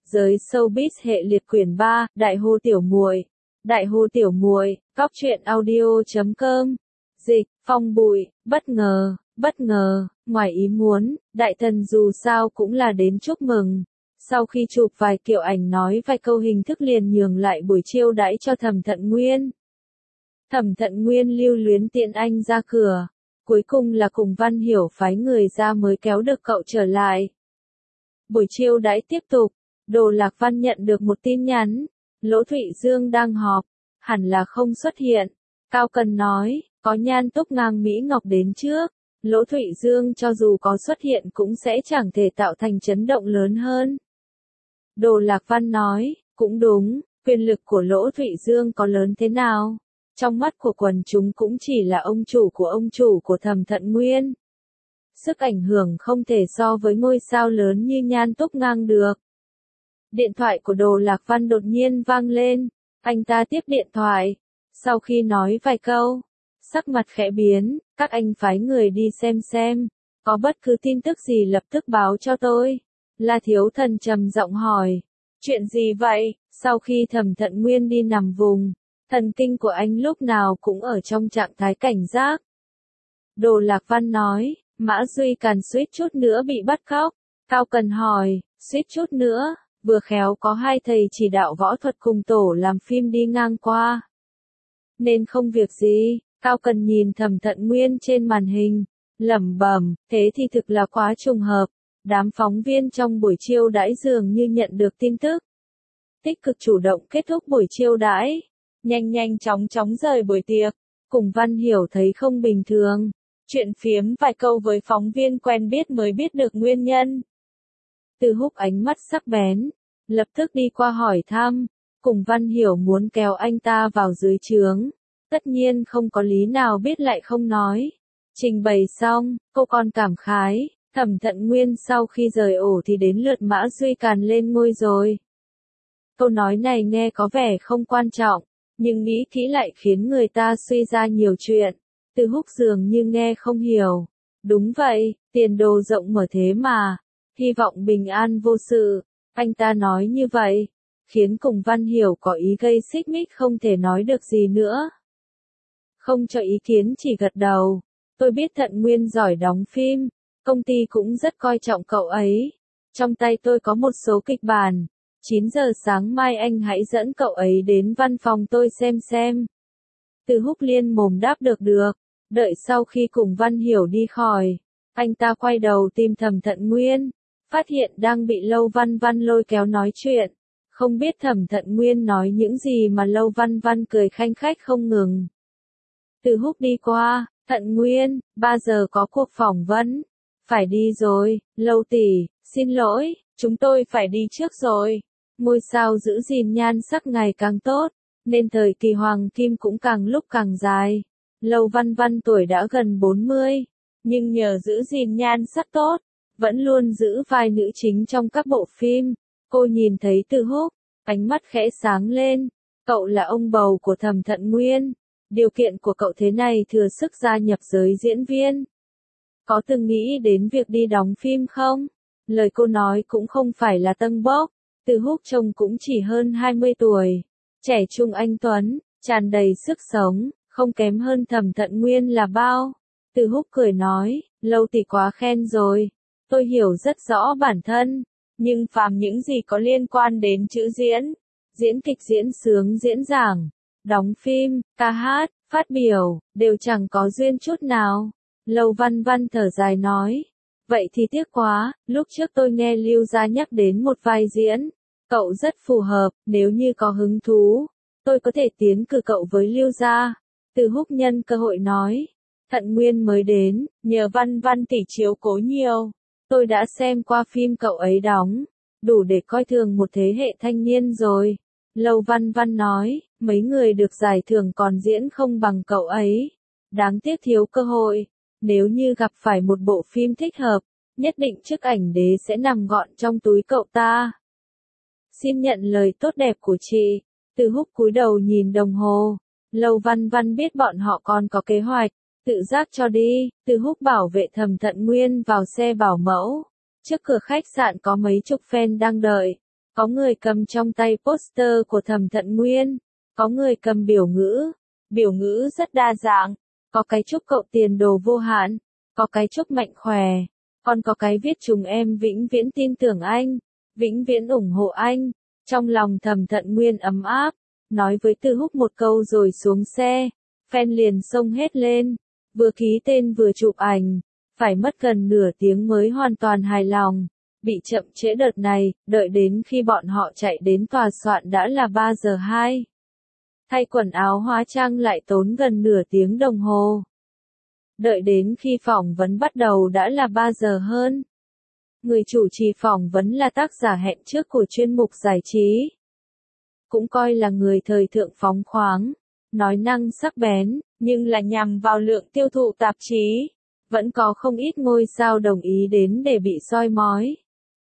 Giới showbiz hệ liệt quyển 3, Đại hô tiểu muội. Đại hô tiểu muội, góc truyện audio.com. Dịch, Phong Bụi, bất ngờ, ngoài ý muốn, đại thần dù sao cũng là đến chúc mừng. Sau khi chụp vài kiểu ảnh nói vài câu hình thức liền nhường lại buổi chiêu đãi cho Thẩm Thận Nguyên. Thẩm Thận Nguyên lưu luyến tiễn anh ra cửa. Cuối cùng là cùng Văn Hiểu phái người ra mới kéo được cậu trở lại. Buổi chiêu đãi tiếp tục, Đồ Lạc Văn nhận được một tin nhắn, Lỗ Thụy Dương đang họp, hẳn là không xuất hiện. Cao Cần nói, có Nhan Túc Ngang Mỹ Ngọc đến trước, Lỗ Thụy Dương cho dù có xuất hiện cũng sẽ chẳng thể tạo thành chấn động lớn hơn. Đồ Lạc Văn nói, cũng đúng, quyền lực của Lỗ Thụy Dương có lớn thế nào? Trong mắt của quần chúng cũng chỉ là ông chủ của Thẩm Thận Nguyên. Sức ảnh hưởng không thể so với ngôi sao lớn như Nhan Túc Ngang được. Điện thoại của Đồ Lạc Văn đột nhiên vang lên, anh ta tiếp điện thoại. Sau khi nói vài câu, sắc mặt khẽ biến, các anh phái người đi xem, có bất cứ tin tức gì lập tức báo cho tôi. La Thiếu Thần trầm giọng hỏi, chuyện gì vậy? Sau khi Thẩm Thận Nguyên đi nằm vùng, thần kinh của anh lúc nào cũng ở trong trạng thái cảnh giác. Đồ Lạc Văn nói, Mã Duy Càn suýt chút nữa bị bắt cóc. Cao Cần hỏi, suýt chút nữa, vừa khéo có hai thầy chỉ đạo võ thuật cùng tổ làm phim đi ngang qua. Nên không việc gì, Cao Cần nhìn Thẩm Thận Nguyên trên màn hình, lẩm bẩm, thế thì thực là quá trùng hợp. Đám phóng viên trong buổi chiêu đãi dường như nhận được tin tức. Tích cực chủ động kết thúc buổi chiêu đãi, nhanh chóng rời buổi tiệc, cùng Văn Hiểu thấy không bình thường. Chuyện phiếm vài câu với phóng viên quen biết mới biết được nguyên nhân. Từ Húc ánh mắt sắc bén, lập tức đi qua hỏi thăm, cùng Văn Hiểu muốn kéo anh ta vào dưới trướng. Tất nhiên không có lý nào biết lại không nói. Trình bày xong, cô còn cảm khái, Thẩm Thận Nguyên sau khi rời ổ thì đến lượt Mã Duy Càn lên ngôi rồi. Câu nói này nghe có vẻ không quan trọng, nhưng nghĩ kỹ lại khiến người ta suy ra nhiều chuyện. Từ Húc dường như nghe không hiểu. Đúng vậy, tiền đồ rộng mở thế mà. Hy vọng bình an vô sự. Anh ta nói như vậy, khiến cùng Văn Hiểu có ý gây xích mích không thể nói được gì nữa. Không cho ý kiến chỉ gật đầu. Tôi biết Thận Nguyên giỏi đóng phim, công ty cũng rất coi trọng cậu ấy. Trong tay tôi có một số kịch bản. 9 giờ sáng mai anh hãy dẫn cậu ấy đến văn phòng tôi xem. Từ Húc liên mồm đáp được. Đợi sau khi cùng Văn Hiểu đi khỏi, anh ta quay đầu tìm Thẩm Thận Nguyên, phát hiện đang bị Lâu Văn Văn lôi kéo nói chuyện. Không biết Thẩm Thận Nguyên nói những gì mà Lâu Văn Văn cười khanh khách không ngừng. Từ Húc đi qua, Thận Nguyên, 3 giờ có cuộc phỏng vấn. Phải đi rồi, Lâu tỷ, xin lỗi, chúng tôi phải đi trước rồi. Ngôi sao giữ gìn nhan sắc ngày càng tốt, nên thời kỳ hoàng kim cũng càng lúc càng dài. Lâu Văn Văn tuổi đã gần 40, nhưng nhờ giữ gìn nhan sắc tốt, vẫn luôn giữ vai nữ chính trong các bộ phim. Cô nhìn thấy Từ Húc, ánh mắt khẽ sáng lên. Cậu là ông bầu của Thẩm Thận Nguyên. Điều kiện của cậu thế này thừa sức gia nhập giới diễn viên. Có từng nghĩ đến việc đi đóng phim không? Lời cô nói cũng không phải là tâng bốc. Từ Húc trông cũng chỉ hơn 20 tuổi. Trẻ trung anh tuấn, tràn đầy sức sống, không kém hơn Thẩm Thận Nguyên là bao. Từ Húc cười nói, Lâu tỷ quá khen rồi. Tôi hiểu rất rõ bản thân, nhưng phàm những gì có liên quan đến chữ diễn kịch diễn sướng diễn giảng, đóng phim, ca hát, phát biểu, đều chẳng có duyên chút nào. Lâu Văn Văn thở dài nói, vậy thì tiếc quá, lúc trước tôi nghe Lưu Gia nhắc đến một vai diễn, cậu rất phù hợp, nếu như có hứng thú, tôi có thể tiến cử cậu với Lưu Gia. Từ Húc nhân cơ hội nói, Thận Nguyên mới đến, nhờ Văn Văn tỷ chiếu cố nhiều. Tôi đã xem qua phim cậu ấy đóng, đủ để coi thường một thế hệ thanh niên rồi. Lâu Văn Văn nói, mấy người được giải thưởng còn diễn không bằng cậu ấy. Đáng tiếc thiếu cơ hội, nếu như gặp phải một bộ phim thích hợp, nhất định chiếc ảnh đế sẽ nằm gọn trong túi cậu ta. Xin nhận lời tốt đẹp của chị. Từ Húc cúi đầu nhìn đồng hồ. Lâu Văn Văn biết bọn họ còn có kế hoạch, tự giác cho đi. Từ Húc bảo vệ Thẩm Thận Nguyên vào xe bảo mẫu. Trước cửa khách sạn có mấy chục fan đang đợi. Có người cầm trong tay poster của Thẩm Thận Nguyên, có người cầm biểu ngữ rất đa dạng, có cái chúc cậu tiền đồ vô hạn, có cái chúc mạnh khỏe, còn có cái viết chúng em vĩnh viễn tin tưởng anh, vĩnh viễn ủng hộ anh. Trong lòng Thẩm Thận Nguyên ấm áp, nói với Từ Húc một câu rồi xuống xe, fan liền xông hết lên, vừa ký tên vừa chụp ảnh, phải mất gần nửa tiếng mới hoàn toàn hài lòng. Bị chậm trễ đợt này, đợi đến khi bọn họ chạy đến tòa soạn đã là 3 giờ 2. Thay quần áo hóa trang lại tốn gần nửa tiếng đồng hồ. Đợi đến khi phỏng vấn bắt đầu đã là 3 giờ hơn. Người chủ trì phỏng vấn là tác giả hẹn trước của chuyên mục giải trí. Cũng coi là người thời thượng phóng khoáng, nói năng sắc bén, nhưng là nhằm vào lượng tiêu thụ tạp chí. Vẫn có không ít ngôi sao đồng ý đến để bị soi mói.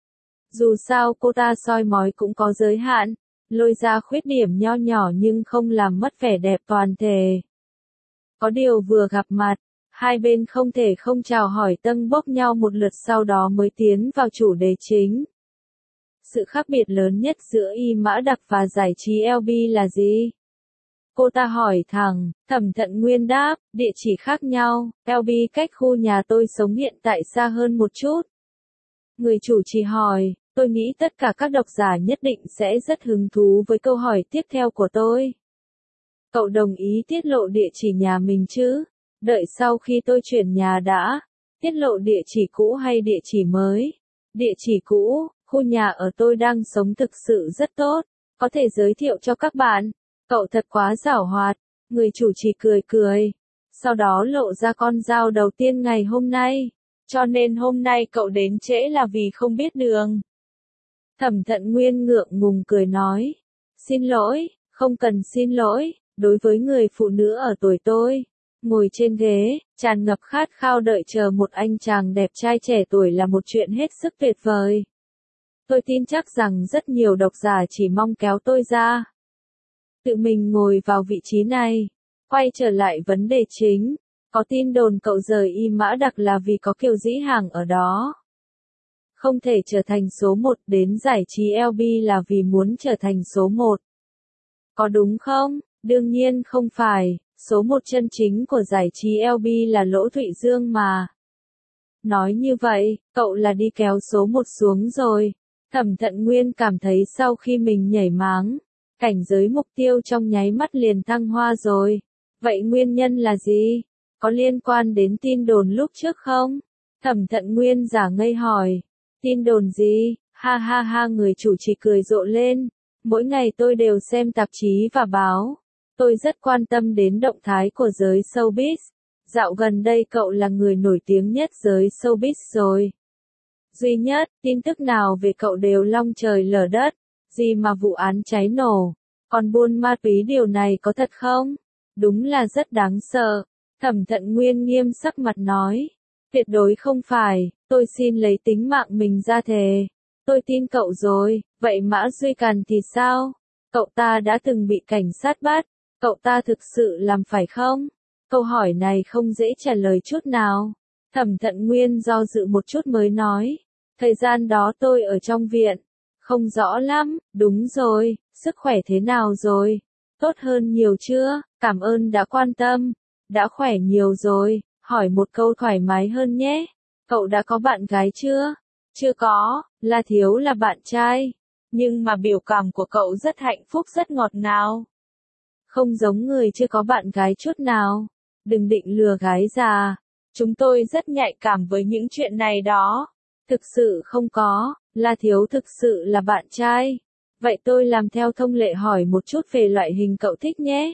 Dù sao cô ta soi mói cũng có giới hạn, lôi ra khuyết điểm nho nhỏ nhưng không làm mất vẻ đẹp toàn thể. Có điều vừa gặp mặt, hai bên không thể không chào hỏi tâng bốc nhau một lượt sau đó mới tiến vào chủ đề chính. Sự khác biệt lớn nhất giữa Y Mã Đặc và giải trí LB là gì? Cô ta hỏi thẳng, Thẩm Thận Nguyên đáp, địa chỉ khác nhau, LB cách khu nhà tôi sống hiện tại xa hơn một chút. Người chủ trì hỏi, tôi nghĩ tất cả các độc giả nhất định sẽ rất hứng thú với câu hỏi tiếp theo của tôi. Cậu đồng ý tiết lộ địa chỉ nhà mình chứ? Đợi sau khi tôi chuyển nhà đã. Tiết lộ địa chỉ cũ hay địa chỉ mới? Địa chỉ cũ, khu nhà ở tôi đang sống thực sự rất tốt, có thể giới thiệu cho các bạn. Cậu thật quá giảo hoạt. Người chủ trì cười cười. Sau đó lộ ra con dao đầu tiên ngày hôm nay. Cho nên hôm nay cậu đến trễ là vì không biết đường. Thẩm Thận Nguyên ngượng ngùng cười nói. Xin lỗi, không cần xin lỗi, đối với người phụ nữ ở tuổi tôi. Ngồi trên ghế, tràn ngập khát khao đợi chờ một anh chàng đẹp trai trẻ tuổi là một chuyện hết sức tuyệt vời. Tôi tin chắc rằng rất nhiều độc giả chỉ mong kéo tôi ra. Tự mình ngồi vào vị trí này. Quay trở lại vấn đề chính. Có tin đồn cậu rời Y Mã Đặc là vì có Kiều Dĩ Hàng ở đó. Không thể trở thành số 1 đến giải trí LB là vì muốn trở thành số 1. Có đúng không? Đương nhiên không phải, số 1 chân chính của giải trí LB là Lỗ Thụy Dương mà. Nói như vậy, cậu là đi kéo số 1 xuống rồi. Thẩm Thận Nguyên cảm thấy sau khi mình nhảy máng, cảnh giới mục tiêu trong nháy mắt liền thăng hoa rồi. Vậy nguyên nhân là gì? Có liên quan đến tin đồn lúc trước không? Thẩm Thận Nguyên giả ngây hỏi. Tin đồn gì? Ha ha ha, người chủ trì cười rộ lên. Mỗi ngày tôi đều xem tạp chí và báo. Tôi rất quan tâm đến động thái của giới showbiz. Dạo gần đây cậu là người nổi tiếng nhất giới showbiz rồi. Duy nhất, tin tức nào về cậu đều long trời lở đất. Gì mà vụ án cháy nổ. Còn buôn ma túy điều này có thật không? Đúng là rất đáng sợ. Thẩm Thận Nguyên nghiêm sắc mặt nói. Tuyệt đối không phải, tôi xin lấy tính mạng mình ra thề. Tôi tin cậu rồi, vậy Mã Duy Càn thì sao? Cậu ta đã từng bị cảnh sát bắt, cậu ta thực sự làm phải không? Câu hỏi này không dễ trả lời chút nào. Thẩm Thận Nguyên do dự một chút mới nói. Thời gian đó tôi ở trong viện. Không rõ lắm, đúng rồi, sức khỏe thế nào rồi? Tốt hơn nhiều chưa? Cảm ơn đã quan tâm. Đã khỏe nhiều rồi, hỏi một câu thoải mái hơn nhé. Cậu đã có bạn gái chưa? Chưa có, La Thiếu là bạn trai. Nhưng mà biểu cảm của cậu rất hạnh phúc rất ngọt ngào. Không giống người chưa có bạn gái chút nào. Đừng định lừa gái già. Chúng tôi rất nhạy cảm với những chuyện này đó. Thực sự không có, La Thiếu thực sự là bạn trai. Vậy tôi làm theo thông lệ hỏi một chút về loại hình cậu thích nhé.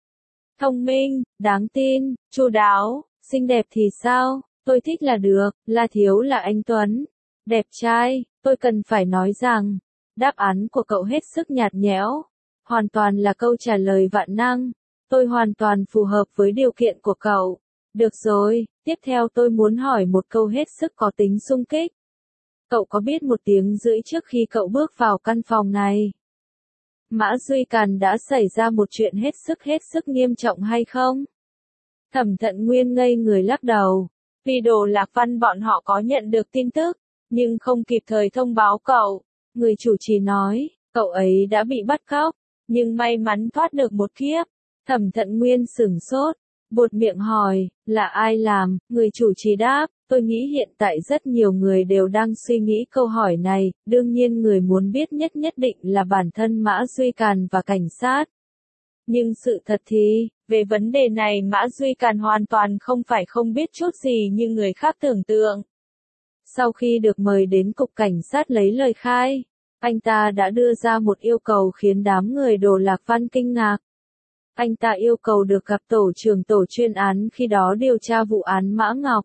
Thông minh, đáng tin, chu đáo, xinh đẹp thì sao? Tôi thích là được, La Thiếu là anh Tuấn. Đẹp trai, tôi cần phải nói rằng, đáp án của cậu hết sức nhạt nhẽo. Hoàn toàn là câu trả lời vạn năng. Tôi hoàn toàn phù hợp với điều kiện của cậu. Được rồi, tiếp theo tôi muốn hỏi một câu hết sức có tính xung kích. Cậu có biết 1 tiếng rưỡi trước khi cậu bước vào căn phòng này, Mã Duy Càn đã xảy ra một chuyện hết sức nghiêm trọng hay không? Thẩm Thận Nguyên ngây người lắc đầu. Vì Đồ Lạc Văn bọn họ có nhận được tin tức, nhưng không kịp thời thông báo cậu. Người chủ trì nói, cậu ấy đã bị bắt cóc, nhưng may mắn thoát được một kiếp. Thẩm Thận Nguyên sửng sốt, buột miệng hỏi, là ai làm? Người chủ trì đáp, tôi nghĩ hiện tại rất nhiều người đều đang suy nghĩ câu hỏi này, đương nhiên người muốn biết nhất nhất định là bản thân Mã Duy Càn và cảnh sát. Nhưng sự thật thì, về vấn đề này Mã Duy Càn hoàn toàn không phải không biết chút gì như người khác tưởng tượng. Sau khi được mời đến cục cảnh sát lấy lời khai, anh ta đã đưa ra một yêu cầu khiến đám người Đồ Lạc Văn kinh ngạc. Anh ta yêu cầu được gặp tổ trưởng tổ chuyên án khi đó điều tra vụ án Mã Ngọc.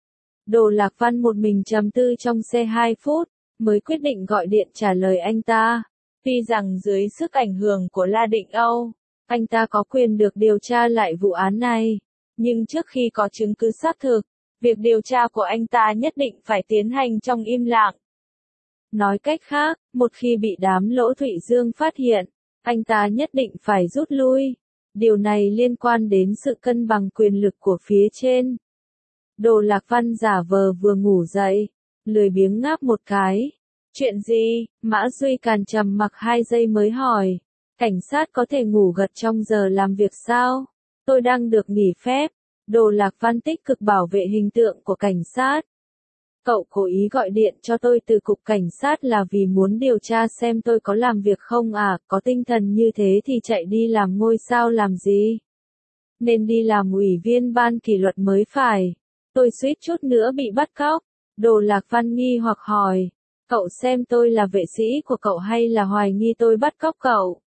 Đồ Lạc Văn một mình trầm tư trong xe 2 phút, mới quyết định gọi điện trả lời anh ta. Tuy rằng dưới sức ảnh hưởng của La Định Âu, anh ta có quyền được điều tra lại vụ án này, nhưng trước khi có chứng cứ xác thực, việc điều tra của anh ta nhất định phải tiến hành trong im lặng. Nói cách khác, một khi bị đám Lỗ Thụy Dương phát hiện, anh ta nhất định phải rút lui. Điều này liên quan đến sự cân bằng quyền lực của phía trên. Đồ Lạc Văn giả vờ vừa ngủ dậy, lười biếng ngáp một cái. Chuyện gì? Mã Duy Càn trầm mặc 2 giây mới hỏi. Cảnh sát có thể ngủ gật trong giờ làm việc sao? Tôi đang được nghỉ phép. Đồ Lạc Văn tích cực bảo vệ hình tượng của cảnh sát. Cậu cố ý gọi điện cho tôi từ cục cảnh sát là vì muốn điều tra xem tôi có làm việc không à, có tinh thần như thế thì chạy đi làm ngôi sao làm gì? Nên đi làm ủy viên ban kỷ luật mới phải. Tôi suýt chút nữa bị bắt cóc. Đồ Lạc Văn nghi hoặc hỏi, cậu xem tôi là vệ sĩ của cậu hay là hoài nghi tôi bắt cóc cậu?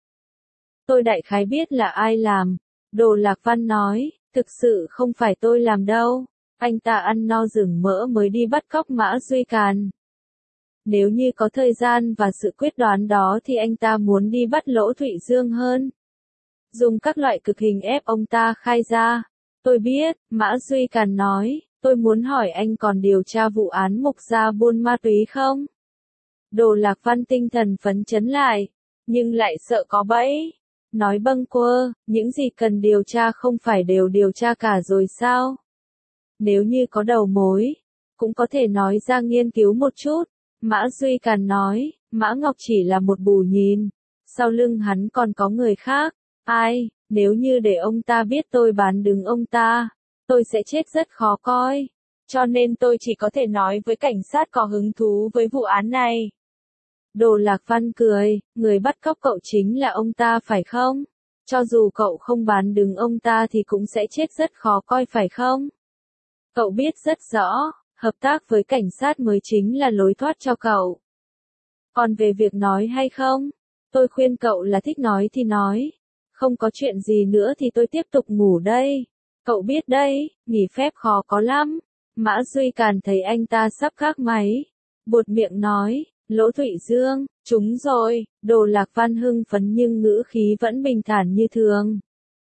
Tôi đại khái biết là ai làm. Đồ Lạc Văn nói, thực sự không phải tôi làm đâu. Anh ta ăn no rừng mỡ mới đi bắt cóc Mã Duy Càn. Nếu như có thời gian và sự quyết đoán đó thì anh ta muốn đi bắt Lỗ Thụy Dương hơn. Dùng các loại cực hình ép ông ta khai ra. Tôi biết, Mã Duy Càn nói, tôi muốn hỏi anh còn điều tra vụ án Mục Gia buôn ma túy không? Đồ Lạc Văn tinh thần phấn chấn lại, nhưng lại sợ có bẫy. Nói bâng quơ, những gì cần điều tra không phải đều điều tra cả rồi sao? Nếu như có đầu mối, cũng có thể nói ra nghiên cứu một chút. Mã Duy Càn nói, Mã Ngọc chỉ là một bù nhìn. Sau lưng hắn còn có người khác. Ai, nếu như để ông ta biết tôi bán đứng ông ta, tôi sẽ chết rất khó coi. Cho nên tôi chỉ có thể nói với cảnh sát có hứng thú với vụ án này. Đồ Lạc Văn cười, người bắt cóc cậu chính là ông ta phải không? Cho dù cậu không bán đứng ông ta thì cũng sẽ chết rất khó coi phải không? Cậu biết rất rõ, hợp tác với cảnh sát mới chính là lối thoát cho cậu. Còn về việc nói hay không, tôi khuyên cậu là thích nói thì nói. Không có chuyện gì nữa thì tôi tiếp tục ngủ đây. Cậu biết đấy, nghỉ phép khó có lắm. Mã Duy Càn thấy anh ta sắp gác máy. Buột miệng nói, Lỗ Thụy Dương, chúng rồi. Đồ Lạc Văn hưng phấn nhưng ngữ khí vẫn bình thản như thường.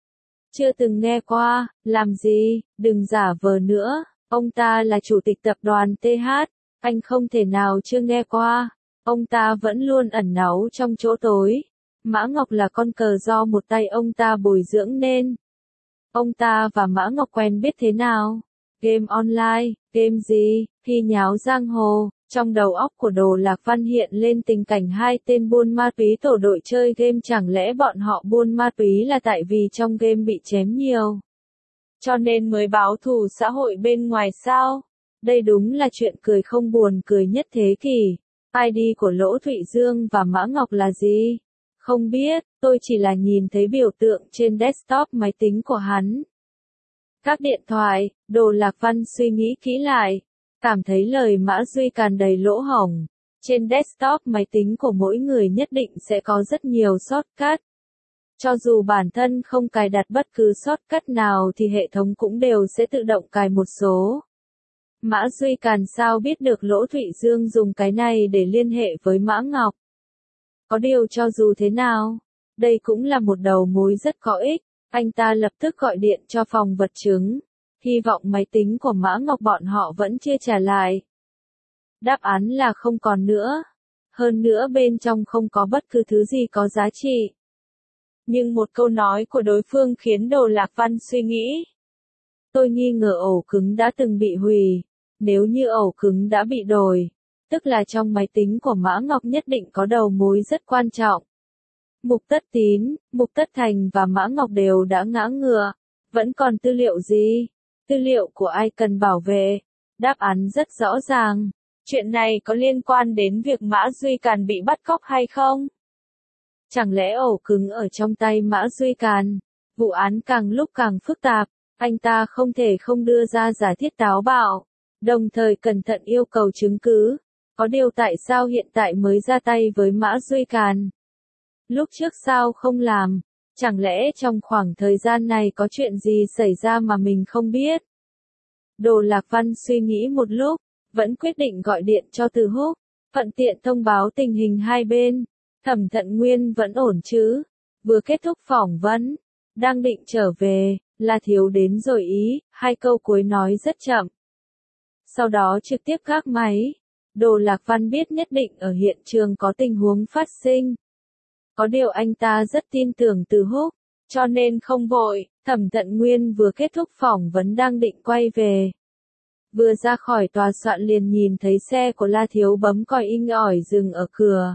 Chưa từng nghe qua, làm gì, đừng giả vờ nữa. Ông ta là chủ tịch tập đoàn TH, anh không thể nào chưa nghe qua. Ông ta vẫn luôn ẩn náu trong chỗ tối. Mã Ngọc là con cờ do một tay ông ta bồi dưỡng nên. Ông ta và Mã Ngọc quen biết thế nào? Game online, game gì, thi nháo giang hồ. Trong đầu óc của Đồ Lạc Văn hiện lên tình cảnh hai tên buôn ma túy tổ đội chơi game, chẳng lẽ bọn họ buôn ma túy là tại vì trong game bị chém nhiều, cho nên mới báo thù xã hội bên ngoài sao? Đây đúng là chuyện cười không buồn cười nhất thế kỷ. ID của Lỗ Thụy Dương và Mã Ngọc là gì? Không biết, tôi chỉ là nhìn thấy biểu tượng trên desktop máy tính của hắn. Các điện thoại, Đồ Lạc Văn suy nghĩ kỹ lại, cảm thấy lời Mã Duy Càn đầy lỗ hổng. Trên desktop máy tính của mỗi người nhất định sẽ có rất nhiều shortcut. Cho dù bản thân không cài đặt bất cứ shortcut nào thì hệ thống cũng đều sẽ tự động cài một số. Mã Duy Càn sao biết được Lỗ Thụy Dương dùng cái này để liên hệ với Mã Ngọc? Có điều cho dù thế nào, đây cũng là một đầu mối rất có ích. Anh ta lập tức gọi điện cho phòng vật chứng, hy vọng máy tính của Mã Ngọc bọn họ vẫn chưa trả lại. Đáp án là không còn nữa. Hơn nữa bên trong không có bất cứ thứ gì có giá trị. Nhưng một câu nói của đối phương khiến Đồ Lạc Văn suy nghĩ. Tôi nghi ngờ ổ cứng đã từng bị hủy. Nếu như ổ cứng đã bị đổi, tức là trong máy tính của Mã Ngọc nhất định có đầu mối rất quan trọng. Mục Tất Tín, Mục Tất Thành và Mã Ngọc đều đã ngã ngựa. Vẫn còn tư liệu gì? Tư liệu của ai cần bảo vệ? Đáp án rất rõ ràng. Chuyện này có liên quan đến việc Mã Duy Càn bị bắt cóc hay không? Chẳng lẽ ổ cứng ở trong tay Mã Duy Càn? Vụ án càng lúc càng phức tạp, anh ta không thể không đưa ra giả thiết táo bạo, đồng thời cẩn thận yêu cầu chứng cứ. Có điều tại sao hiện tại mới ra tay với Mã Duy Càn? Lúc trước sao không làm? Chẳng lẽ trong khoảng thời gian này có chuyện gì xảy ra mà mình không biết? Đồ Lạc Văn suy nghĩ một lúc, vẫn quyết định gọi điện cho Từ Húc, thuận tiện thông báo tình hình hai bên. Thẩm Thận Nguyên vẫn ổn chứ? Vừa kết thúc phỏng vấn, đang định trở về, La Thiếu đến rồi ý, hai câu cuối nói rất chậm. Sau đó trực tiếp gác máy. Đồ Lạc Văn biết nhất định ở hiện trường có tình huống phát sinh. Có điều anh ta rất tin tưởng Từ Húc, cho nên không vội. Thẩm Thận Nguyên vừa kết thúc phỏng vấn đang định quay về. Vừa ra khỏi tòa soạn liền nhìn thấy xe của La Thiếu bấm còi inh ỏi dừng ở cửa.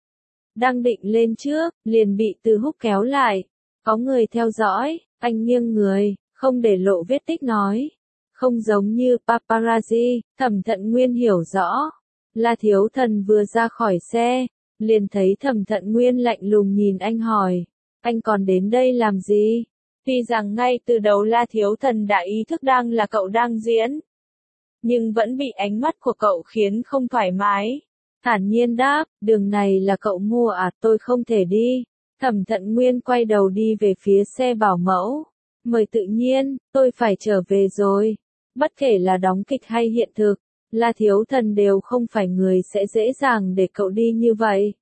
Đang định lên trước, liền bị Từ Húc kéo lại. Có người theo dõi, anh nghiêng người, không để lộ vết tích nói. Không giống như paparazzi, Thẩm Thận Nguyên hiểu rõ. La Thiếu Thần vừa ra khỏi xe, liền thấy Thẩm Thận Nguyên lạnh lùng nhìn anh hỏi. Anh còn đến đây làm gì? Tuy rằng ngay từ đầu La Thiếu Thần đã ý thức đang là cậu đang diễn, nhưng vẫn bị ánh mắt của cậu khiến không thoải mái. Thản nhiên đáp, đường này là cậu mua à, tôi không thể đi. Thẩm Thận Nguyên quay đầu đi về phía xe bảo mẫu. Mời tự nhiên, tôi phải trở về rồi. Bất kể là đóng kịch hay hiện thực, La Thiếu Thần đều không phải người sẽ dễ dàng để cậu đi như vậy.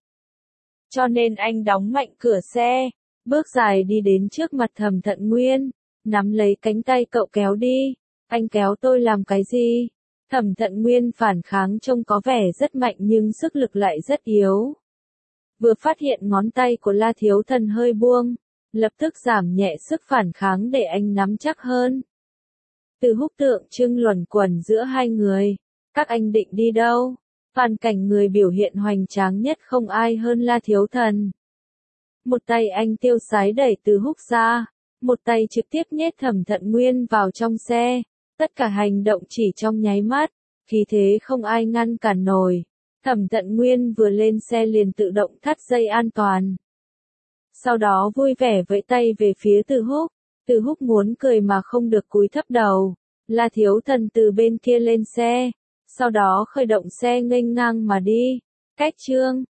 Cho nên anh đóng mạnh cửa xe, bước dài đi đến trước mặt Thẩm Thận Nguyên, nắm lấy cánh tay cậu kéo đi. Anh kéo tôi làm cái gì? Thẩm Thận Nguyên phản kháng trông có vẻ rất mạnh nhưng sức lực lại rất yếu. Vừa phát hiện ngón tay của La Thiếu Thần hơi buông, lập tức giảm nhẹ sức phản kháng để anh nắm chắc hơn. Từ Húc tượng trưng luẩn quẩn giữa hai người. Các anh định đi đâu? Toàn cảnh người biểu hiện hoành tráng nhất không ai hơn La Thiếu Thần. Một tay anh tiêu sái đẩy Từ Húc ra, một tay trực tiếp nhét Thẩm Thận Nguyên vào trong xe. Tất cả hành động chỉ trong nháy mắt, khí thế không ai ngăn cản nổi. Thẩm Thận Nguyên vừa lên xe liền tự động thắt dây an toàn. Sau đó vui vẻ vẫy tay về phía Từ Húc. Từ Húc muốn cười mà không được cúi thấp đầu. La Thiếu Thần từ bên kia lên xe, sau đó khởi động xe nghênh ngang mà đi. Cách chương